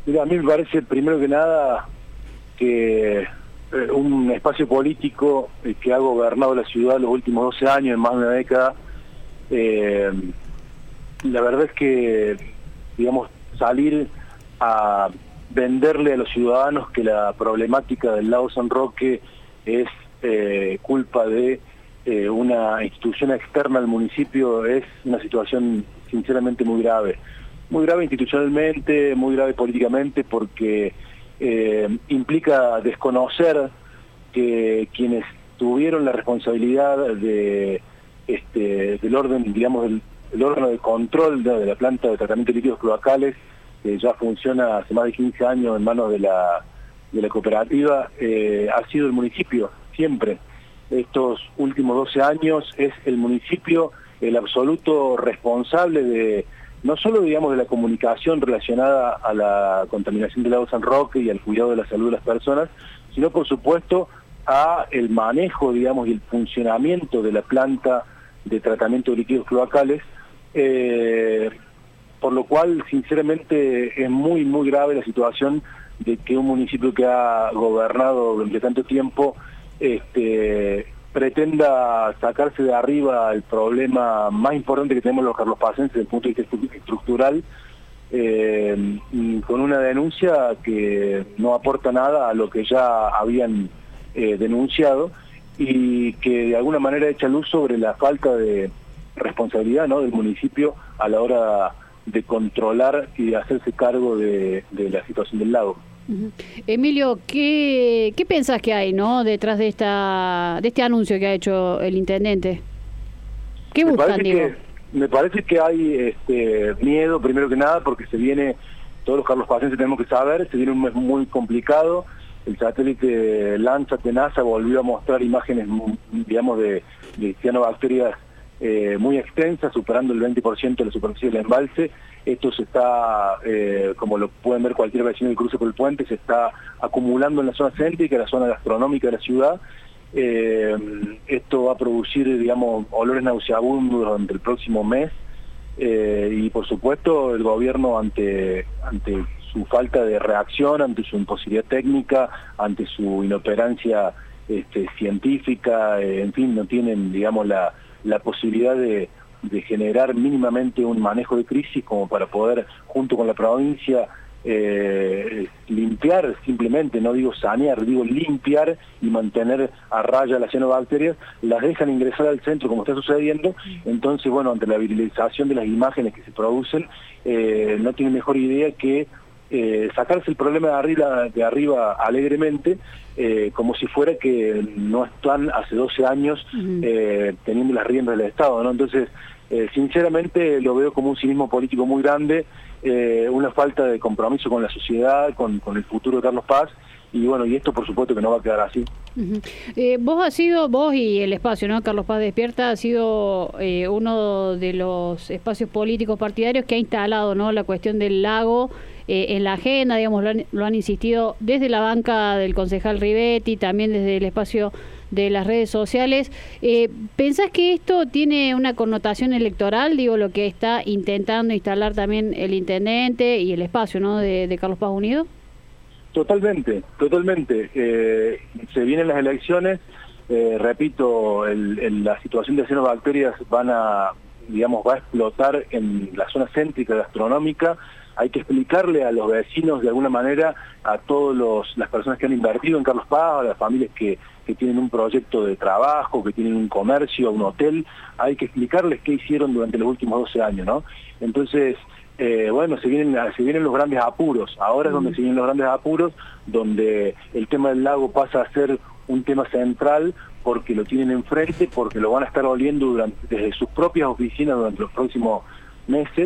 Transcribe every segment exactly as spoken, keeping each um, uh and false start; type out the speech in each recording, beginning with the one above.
Mira, a mí me parece, primero que nada, que eh, un espacio político eh, que ha gobernado la ciudad los últimos doce años, en más de una década, eh, la verdad es que, digamos, salir a venderle a los ciudadanos que la problemática del lago San Roque es eh, culpa de eh, una institución externa al municipio es una situación sinceramente muy grave. Muy grave institucionalmente, muy grave políticamente, porque eh, implica desconocer que quienes tuvieron la responsabilidad de este del orden, digamos, del, del órgano de control de, de la planta de tratamiento de líquidos cloacales, que ya funciona hace más de quince años en manos de la, de la cooperativa, eh, ha sido el municipio, siempre. Estos últimos doce años es el municipio el absoluto responsable de, no solo, digamos, de la comunicación relacionada a la contaminación del lago San Roque y al cuidado de la salud de las personas, sino, por supuesto, a el manejo, digamos, y el funcionamiento de la planta de tratamiento de líquidos cloacales, eh, por lo cual, sinceramente, es muy, muy grave la situación de que un municipio que ha gobernado durante tanto tiempo este, pretenda sacarse de arriba el problema más importante que tenemos los carlospacenses desde el punto de vista estructural, eh, con una denuncia que no aporta nada a lo que ya habían eh, denunciado y que de alguna manera echa luz sobre la falta de responsabilidad, ¿no?, del municipio a la hora de controlar y de hacerse cargo de, de la situación del lago. Uh-huh. Emilio, ¿qué, qué pensás que hay, no, detrás de esta de este anuncio que ha hecho el intendente? ¿Qué me buscan, parece digo? Que, me parece que hay este, miedo, primero que nada, porque se viene, todos los carlospacenses tenemos que saber, se viene un mes muy complicado. El satélite Landsat de NASA volvió a mostrar imágenes, digamos, de, de cianobacterias Eh, muy extensa, superando el veinte por ciento de la superficie del embalse. Esto se está, eh, como lo pueden ver cualquier vecino del cruce por el puente, se está acumulando en la zona céntrica, la zona gastronómica de la ciudad. Eh, esto va a producir, digamos, olores nauseabundos durante el próximo mes, eh, y por supuesto el gobierno, ante, ante su falta de reacción, ante su imposibilidad técnica, ante su inoperancia este, científica, eh, en fin, no tienen, digamos, la la posibilidad de, de generar mínimamente un manejo de crisis como para poder, junto con la provincia, eh, limpiar simplemente, no digo sanear, digo limpiar y mantener a raya las cianobacterias, las dejan ingresar al centro como está sucediendo. Entonces, bueno, ante la viralización de las imágenes que se producen, eh, no tiene mejor idea que Eh, sacarse el problema de arriba, de arriba alegremente, eh, como si fuera que no están hace doce años eh, teniendo las riendas del Estado, ¿no? Entonces, eh, sinceramente lo veo como un cinismo político muy grande, eh, una falta de compromiso con la sociedad, con, con el futuro de Carlos Paz, y bueno, y esto por supuesto que no va a quedar así. Uh-huh. eh, vos has sido, vos y el espacio, ¿no?, Carlos Paz Despierta, ha sido eh, uno de los espacios políticos partidarios que ha instalado, ¿no?, la cuestión del lago eh, en la agenda, digamos, lo han, lo han insistido desde la banca del concejal Rivetti, también desde el espacio de las redes sociales. Eh, ¿Pensás que esto tiene una connotación electoral, digo, lo que está intentando instalar también el intendente y el espacio, ¿no?, de, de Carlos Paz Unido? Totalmente, totalmente. Eh, se vienen las elecciones, eh, repito, el, el, la situación de cianobacterias van a, digamos, va a explotar en la zona céntrica gastronómica. Hay que explicarle a los vecinos, de alguna manera, a todas las personas que han invertido en Carlos Paz, a las familias que, que tienen un proyecto de trabajo, que tienen un comercio, un hotel, hay que explicarles qué hicieron durante los últimos doce años, ¿no? Entonces, Eh, bueno, se vienen, se vienen los grandes apuros, ahora es donde se vienen los grandes apuros, donde el tema del lago pasa a ser un tema central, porque lo tienen enfrente, porque lo van a estar oliendo durante, desde sus propias oficinas durante los próximos meses,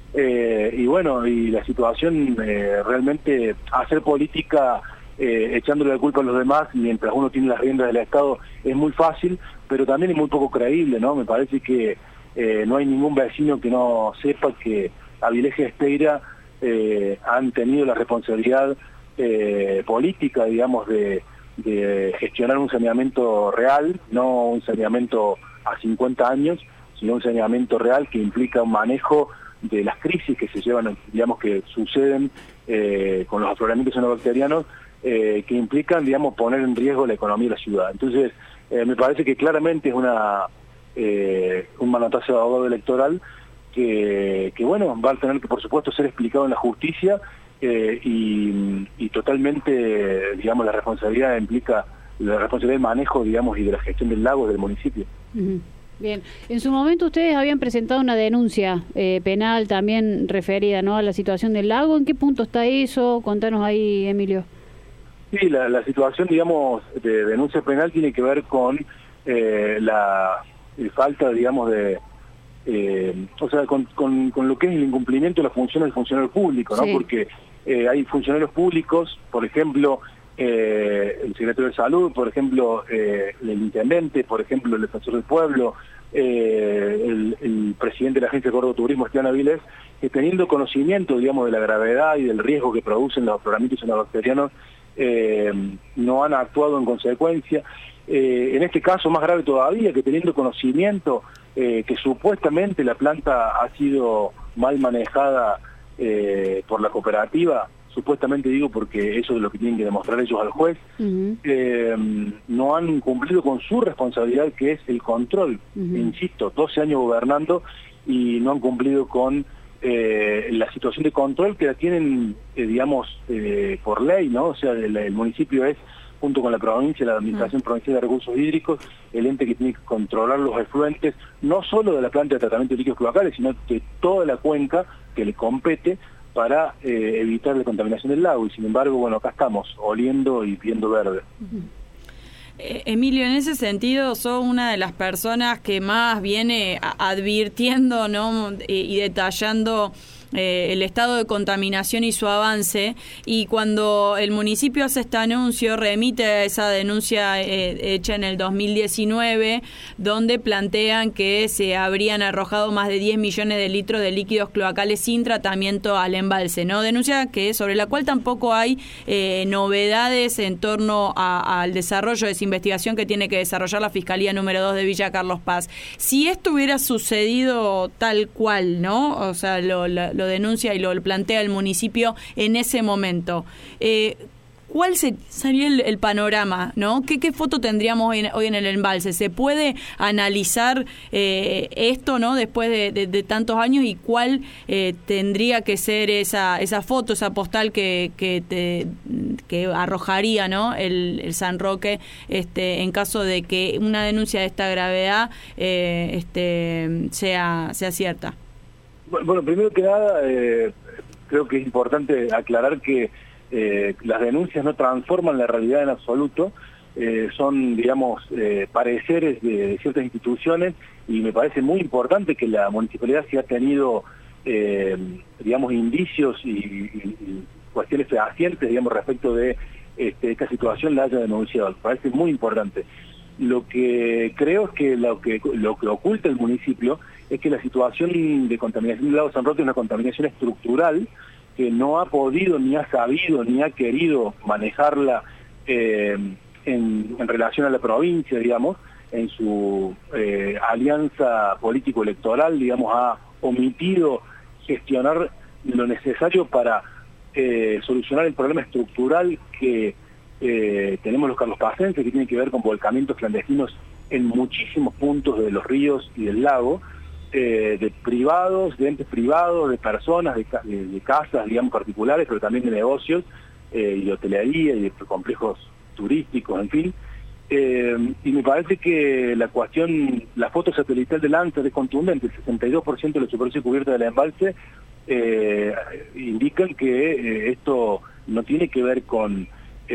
eh, y bueno, y la situación eh, realmente, hacer política eh, echándole la culpa a los demás mientras uno tiene las riendas del Estado es muy fácil, pero también es muy poco creíble, ¿no? Me parece que eh, no hay ningún vecino que no sepa que Avilés y Esteira eh, han tenido la responsabilidad eh, política, digamos, de, de gestionar un saneamiento real, no un saneamiento a cincuenta años, sino un saneamiento real que implica un manejo de las crisis que se llevan, digamos, que suceden eh, con los afloramientos cianobacterianos, eh, que implican, digamos, poner en riesgo la economía de la ciudad. Entonces, eh, me parece que claramente es una eh, un manotazo de ahogado electoral que, que, bueno, va a tener que, por supuesto, ser explicado en la justicia, eh, y, y totalmente, digamos, la responsabilidad implica la responsabilidad del manejo, digamos, y de la gestión del lago del municipio. Uh-huh. Bien, en su momento ustedes habían presentado una denuncia eh, penal también referida, ¿no?, a la situación del lago. ¿En qué punto está eso? Contanos ahí, Emilio. Sí, la, la situación, digamos, de denuncia penal tiene que ver con eh, la eh, falta, digamos, de... Eh, o sea, con, con, con lo que es el incumplimiento de la función del funcionario público, ¿no? Sí. Porque eh, hay funcionarios públicos, por ejemplo, eh, el secretario de Salud, por ejemplo, eh, el intendente, por ejemplo, el defensor del pueblo, eh, el, el presidente de la Agencia de Córdoba Turismo, Esteban Avilés, que teniendo conocimiento, digamos, de la gravedad y del riesgo que producen los afloramientos cianobacterianos, eh, no han actuado en consecuencia. Eh, en este caso, más grave todavía, que teniendo conocimiento eh, que supuestamente la planta ha sido mal manejada eh, por la cooperativa, supuestamente digo porque eso es lo que tienen que demostrar ellos al juez, uh-huh. eh, no han cumplido con su responsabilidad, que es el control. Uh-huh. Insisto, doce años gobernando y no han cumplido con eh, la situación de control que la tienen, eh, digamos, eh, por ley, ¿no? O sea, el, el municipio es, junto con la provincia, la Administración uh-huh. Provincial de Recursos Hídricos, el ente que tiene que controlar los efluentes, no solo de la planta de tratamiento de líquidos cloacales, sino de toda la cuenca que le compete para eh, evitar la contaminación del lago. Y sin embargo, bueno, acá estamos, oliendo y viendo verde. Uh-huh. Eh, Emilio, en ese sentido, sos una de las personas que más viene advirtiendo, ¿no?, y detallando Eh, el estado de contaminación y su avance, y cuando el municipio hace este anuncio, remite a esa denuncia eh, hecha en el dos mil diecinueve, donde plantean que se habrían arrojado más de diez millones de litros de líquidos cloacales sin tratamiento al embalse, ¿no? Denuncia que sobre la cual tampoco hay eh, novedades en torno a, al desarrollo de esa investigación que tiene que desarrollar la Fiscalía número dos de Villa Carlos Paz. Si esto hubiera sucedido tal cual, ¿no?, o sea, lo, lo lo denuncia y lo plantea el municipio en ese momento, eh, ¿cuál sería el, el panorama, ¿no? ¿Qué, qué foto tendríamos hoy en, hoy en el embalse? ¿Se puede analizar eh, esto, ¿no?, después de, de, de tantos años, y cuál eh, tendría que ser esa esa foto, esa postal que que, te, que arrojaría, ¿no?, el, el San Roque, este, en caso de que una denuncia de esta gravedad eh, este, sea sea cierta? Bueno, primero que nada, eh, creo que es importante aclarar que eh, las denuncias no transforman la realidad en absoluto, eh, son, digamos, eh, pareceres de, de ciertas instituciones, y me parece muy importante que la municipalidad sí ha tenido, eh, digamos, indicios y, y, y cuestiones fehacientes, digamos, respecto de este, esta situación, la haya denunciado. Me parece muy importante. Lo que creo es que lo que lo que oculta el municipio es que la situación de contaminación del lago San Roque es una contaminación estructural que no ha podido, ni ha sabido, ni ha querido manejarla eh, en, en relación a la provincia, digamos, en su eh, alianza político-electoral, digamos, ha omitido gestionar lo necesario para eh, solucionar el problema estructural que Eh, tenemos los carlospacenses, que tienen que ver con volcamientos clandestinos en muchísimos puntos de los ríos y del lago, eh, de privados, de entes privados, de personas, de, de, de casas, digamos, particulares, pero también de negocios, eh, y de hotelería y de complejos turísticos, en fin. Eh, y me parece que la cuestión, la foto satelital del Lancer es contundente. El sesenta y dos por ciento de la superficie cubierta del embalse eh, indican que eh, esto no tiene que ver con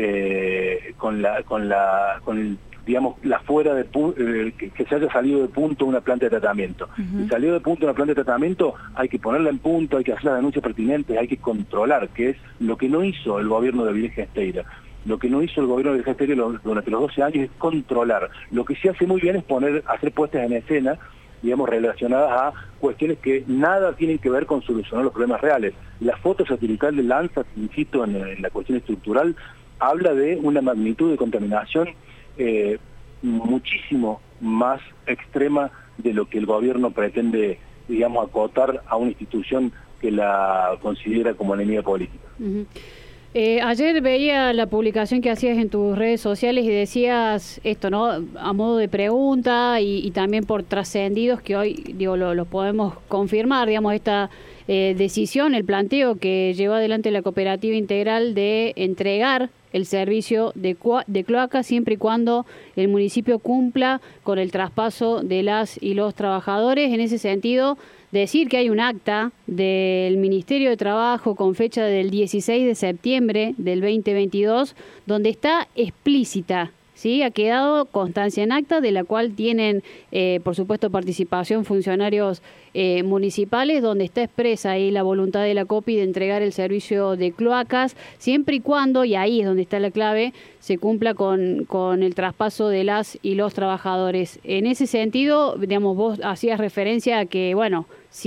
Eh, con la con la con el, digamos, la fuera de eh, que, que se haya salido de punto una planta de tratamiento. Uh-huh. Si salió de punto una planta de tratamiento, hay que ponerla en punto, hay que hacer las denuncias pertinentes, hay que controlar, que es lo que no hizo el gobierno de Avilés Gesteira. Lo que no hizo el gobierno de Avilés Gesteira durante los doce años es controlar. Lo que sí hace muy bien es poner hacer puestas en escena, digamos, relacionadas a cuestiones que nada tienen que ver con solucionar los problemas reales. La foto satelital de Lanza, insisto, en, en la cuestión estructural, habla de una magnitud de contaminación eh, muchísimo más extrema de lo que el gobierno pretende digamos, acotar a una institución que la considera como enemiga política. Uh-huh. Eh, ayer veía la publicación que hacías en tus redes sociales y decías esto, ¿no? A modo de pregunta y, y también por trascendidos que hoy, digo, lo, lo podemos confirmar, digamos, esta eh, decisión, el planteo que llevó adelante la Cooperativa Integral de entregar el servicio de, de cloaca siempre y cuando el municipio cumpla con el traspaso de las y los trabajadores. En ese sentido, decir que hay un acta del Ministerio de Trabajo con fecha del dieciséis de septiembre del veinte veintidós, donde está explícita, ¿sí? Ha quedado constancia en acta, de la cual tienen, eh, por supuesto, participación funcionarios eh, municipales, donde está expresa ahí la voluntad de la COPI de entregar el servicio de cloacas, siempre y cuando, y ahí es donde está la clave, se cumpla con, con el traspaso de las y los trabajadores. En ese sentido, digamos, vos hacías referencia a que, bueno,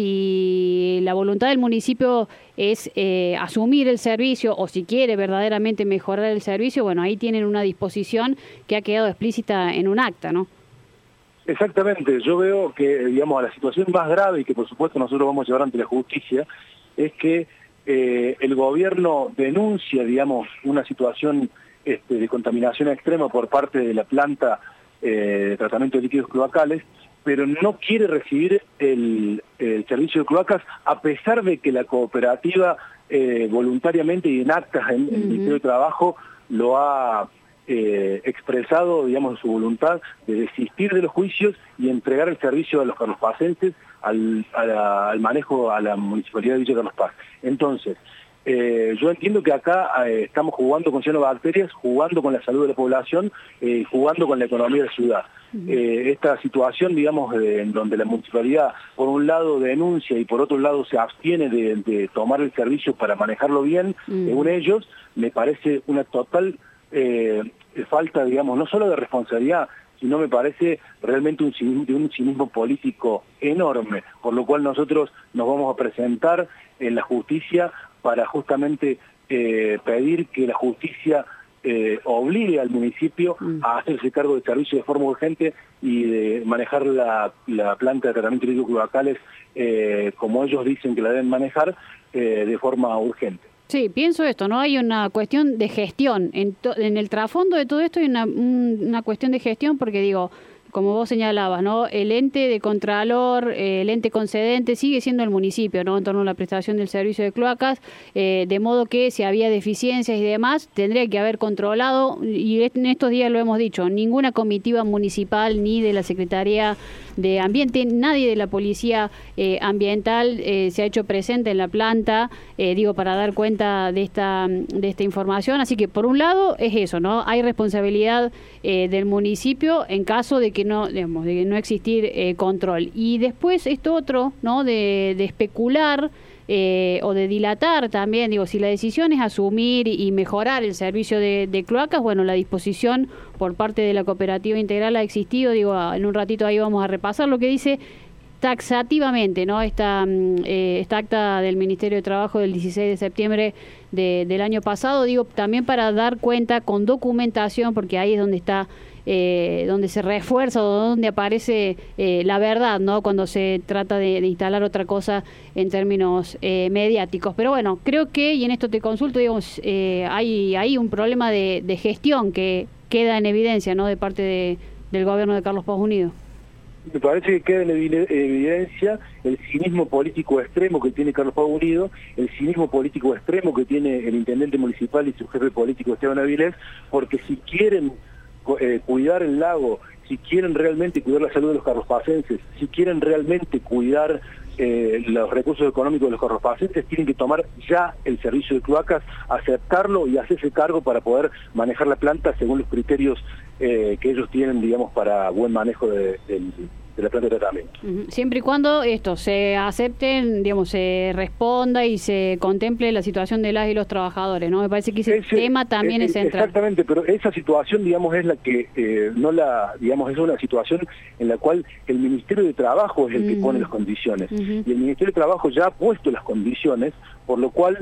si la voluntad del municipio es eh, asumir el servicio o si quiere verdaderamente mejorar el servicio, bueno, ahí tienen una disposición que ha quedado explícita en un acta, ¿no? Exactamente, yo veo que, digamos, la situación más grave y que por supuesto nosotros vamos a llevar ante la justicia es que eh, el gobierno denuncia, digamos, una situación este, de contaminación extrema por parte de la planta eh, de tratamiento de líquidos cloacales, pero no quiere recibir el, el servicio de cloacas, a pesar de que la cooperativa eh, voluntariamente y en actas en, en el Ministerio de Trabajo lo ha eh, expresado, digamos, su voluntad de desistir de los juicios y entregar el servicio a los carlospacenses al, a la, al manejo a la Municipalidad de Villa Carlos Paz. Entonces, Eh, yo entiendo que acá eh, estamos jugando con cianobacterias, jugando con la salud de la población, eh, jugando con la economía de la ciudad. Eh, esta situación, digamos, de, en donde la municipalidad, por un lado, denuncia y por otro lado se abstiene de, de tomar el servicio para manejarlo bien, mm. según ellos, me parece una total eh, falta, digamos, no solo de responsabilidad, sino me parece realmente un cinismo, de un cinismo político enorme, por lo cual nosotros nos vamos a presentar en la justicia para justamente eh, pedir que la justicia eh, obligue al municipio a hacerse cargo del servicio de forma urgente y de manejar la, la planta de tratamiento de líquidos cloacales eh, como ellos dicen que la deben manejar eh, de forma urgente. Sí, pienso esto, ¿no? Hay una cuestión de gestión. En, to, en el trasfondo de todo esto hay una, una cuestión de gestión porque, digo, como vos señalabas, ¿no? El ente de contralor, eh, el ente concedente sigue siendo el municipio, ¿no? En torno a la prestación del servicio de cloacas, eh, de modo que si había deficiencias y demás, tendría que haber controlado, y en estos días lo hemos dicho, ninguna comitiva municipal ni de la Secretaría de Ambiente, nadie de la Policía eh, Ambiental eh, se ha hecho presente en la planta, eh, digo, para dar cuenta de esta, de esta información. Así que, por un lado, es eso, ¿no? Hay responsabilidad eh, del municipio en caso de que no, digamos, de no existir eh, control. Y después esto otro, ¿no? De, de especular eh, o de dilatar también, digo, si la decisión es asumir y mejorar el servicio de, de cloacas, bueno, la disposición por parte de la Cooperativa Integral ha existido, digo, en un ratito ahí vamos a repasar lo que dice taxativamente, ¿no? Esta, eh, esta acta del Ministerio de Trabajo del dieciséis de septiembre de, del año pasado, digo, también para dar cuenta con documentación, porque ahí es donde está Eh, donde se refuerza o donde aparece eh, la verdad, ¿no? Cuando se trata de, de instalar otra cosa en términos eh, mediáticos. Pero bueno, creo que, y en esto te consulto, digamos, eh, hay, hay un problema de, de gestión que queda en evidencia, ¿no? De parte de, del gobierno de Carlos Paz Unido. Me parece que queda en evidencia el cinismo político extremo que tiene Carlos Paz Unido, el cinismo político extremo que tiene el intendente municipal y su jefe político Esteban Avilés, porque si quieren Eh, cuidar el lago, si quieren realmente cuidar la salud de los carlospacenses, si quieren realmente cuidar eh, los recursos económicos de los carlospacenses, tienen que tomar ya el servicio de cloacas, aceptarlo y hacerse cargo para poder manejar la planta según los criterios eh, que ellos tienen, digamos, para buen manejo de, de, de la planta de tratamiento. Uh-huh. Siempre y cuando esto se acepten, digamos, se responda y se contemple la situación de las y los trabajadores, ¿no? Me parece que ese, ese tema también es, es central. Exactamente, pero esa situación, digamos, es la que eh, no la, digamos, es una situación en la cual el Ministerio de Trabajo es el uh-huh. que pone las condiciones. Uh-huh. Y el Ministerio de Trabajo ya ha puesto las condiciones, por lo cual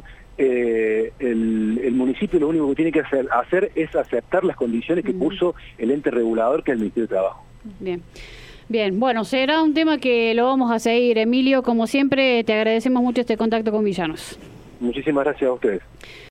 Eh, el, el municipio lo único que tiene que hacer, hacer es aceptar las condiciones que uh-huh. puso el ente regulador, que es el Ministerio de Trabajo. Bien. Bien, bueno, será un tema que lo vamos a seguir. Emilio, como siempre, te agradecemos mucho este contacto con Villanos. Muchísimas gracias a ustedes.